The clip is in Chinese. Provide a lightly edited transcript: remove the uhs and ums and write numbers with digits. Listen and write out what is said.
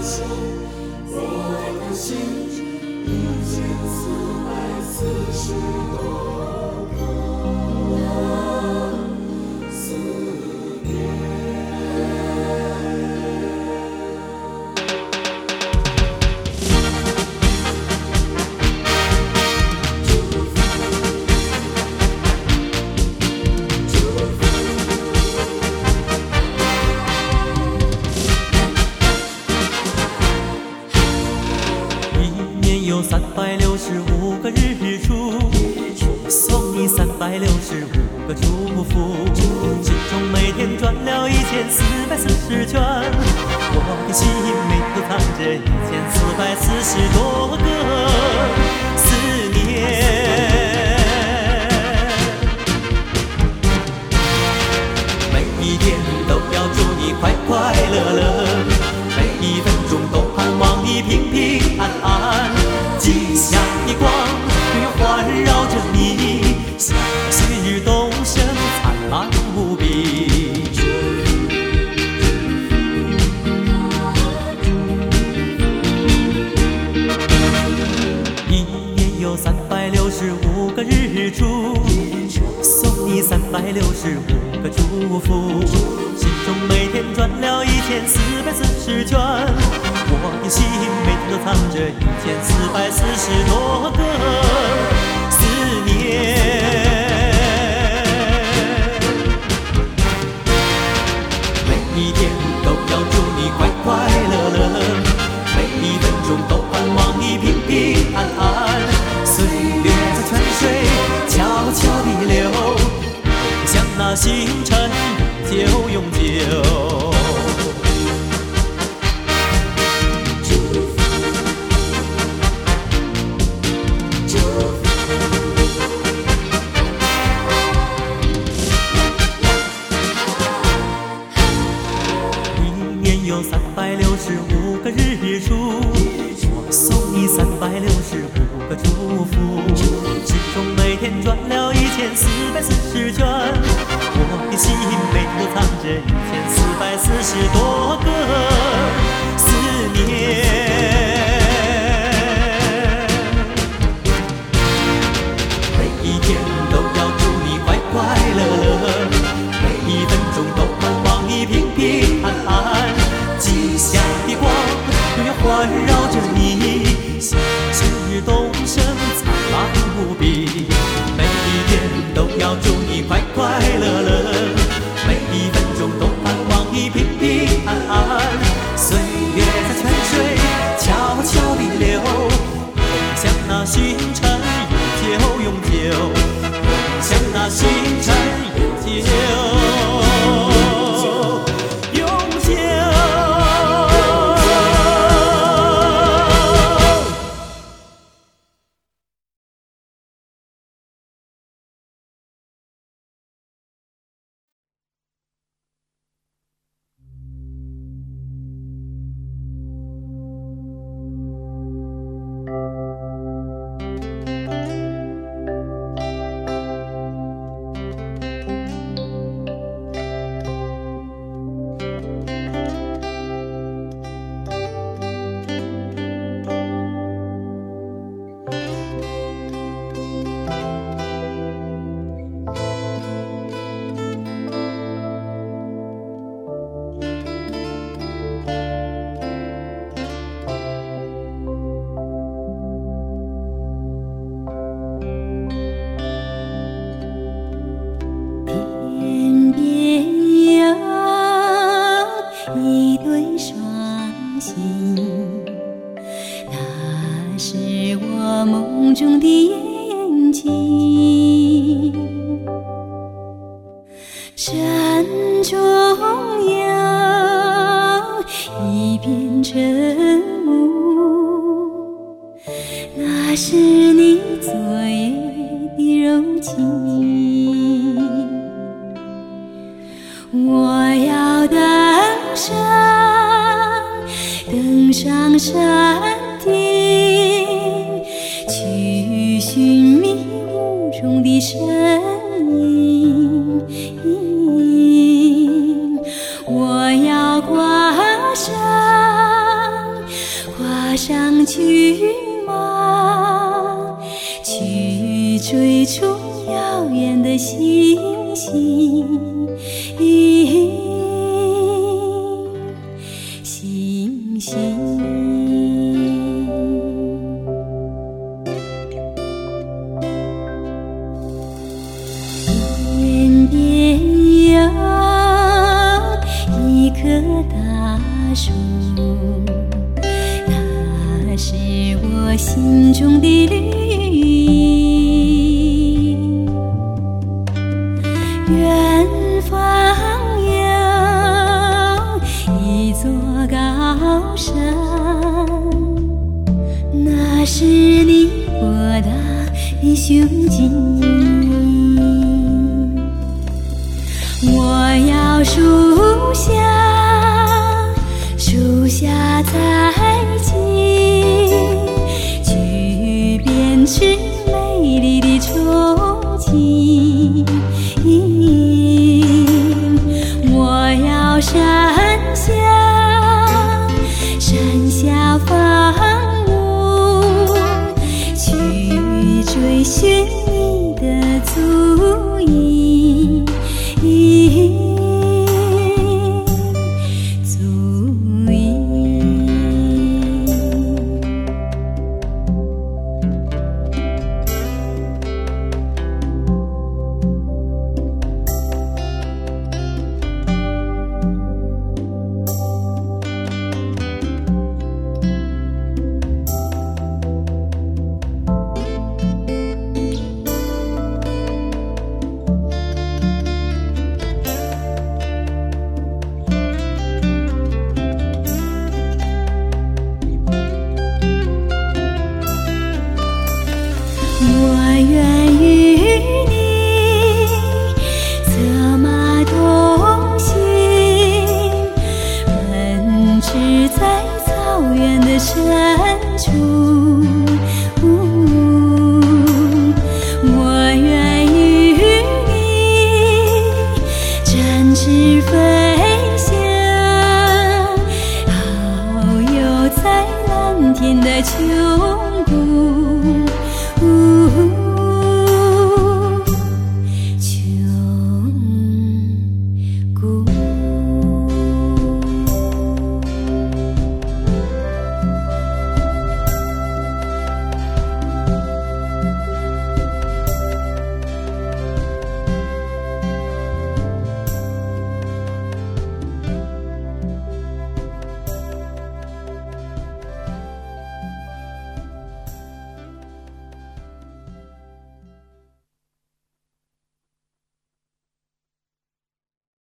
现我的心1440多个思念。 有365个日出，送你365个祝福，心中每天转了1440圈，我的心里头藏着1440多个思念。每一天都要祝你快快乐乐，每一分钟都盼望你平平安安，吉祥的光永远环绕着你，像旭日东升，灿烂无比。一年有365个日出，送你365个祝福，心中每天转了1440圈，我的心每天都藏着1440多个思念。每一天都要祝你快快乐乐，每一分钟都盼望你平平安安，岁月在泉水悄悄地流，像那星辰永久永久。有365个日出，送你365个祝福，心中每天转了1440圈，我的心每天都藏着1440多个思念。每一天都要祝你快快乐乐，每一分钟都盼望你平平安安，吉祥的光永远环绕着你，像旭日东升，灿烂无比。每一天都要祝你快快乐乐，每一分钟都盼望你平平安安，岁月在泉水悄悄地流，像那星辰永久永久，像那星辰永久永久。 梦中的眼睛，山中有一片晨雾，那是你昨夜的柔情。我要登上山顶，去寻迷雾中的身影。我要挂上去追逐遥远的星星，星星。天边有一棵大树，它是我心中的绿。远方有一座高山，那是你博大的胸襟。我要树下再见，去编织美丽的憧憬。我要山下放牧，去追寻你的足印。我愿与你策马同行，奔驰在草原的深处。